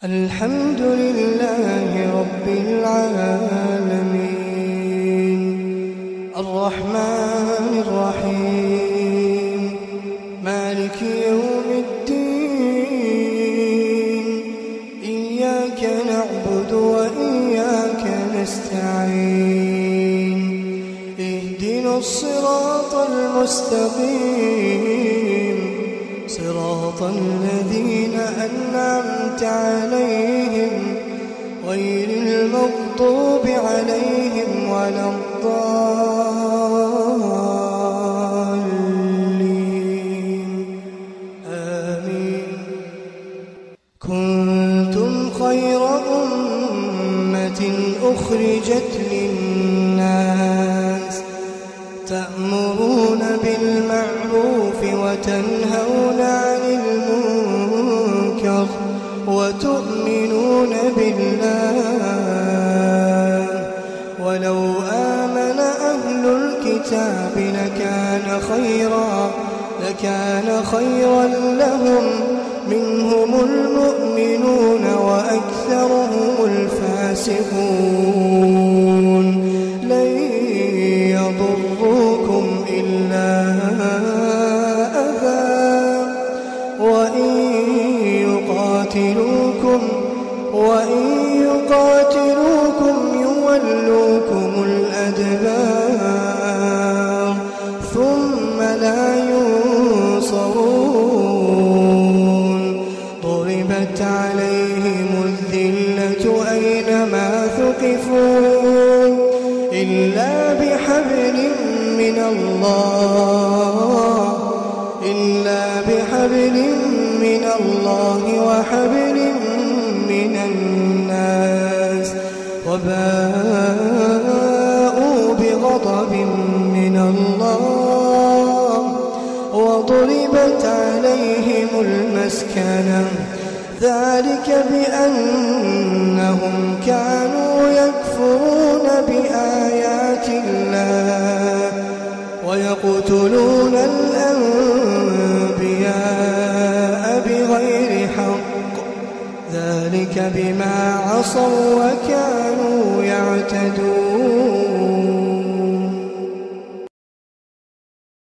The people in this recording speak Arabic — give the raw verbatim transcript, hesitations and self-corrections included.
الحمد لله رب العالمين الرحمن الرحيم مالك يوم الدين إياك نعبد وإياك نستعين اهدنا الصراط المستقيم صراط الذين أنعمت عليهم غير المغضوب عليهم ولا الضالين آمين. كنتم خير أمة أخرجت للناس تأمرون بالمعروف وتنهون عن المنكر وتؤمنون بالله ولو آمن أهل الكتاب لكان خيرا لكان خيرا لهم منهم المؤمنون وأكثرهم الفاسقون لن يضروكم إلا أذى وإن يقاتلوكم وإن يقاتلوكم يولوكم الأدبار ثم لا ينصرون ضربت عليهم الذلة أينما ثقفوا إلا بحبل من الله إلا بحبل من الله وحبل من الناس وباءوا بغضب من الله وضربت عليهم المسكنة ذلك بأنهم كانوا يكفرون بآيات الله ويقتلون الأنبياء بغير حق ذلك بما عصوا وكانوا يعتدون.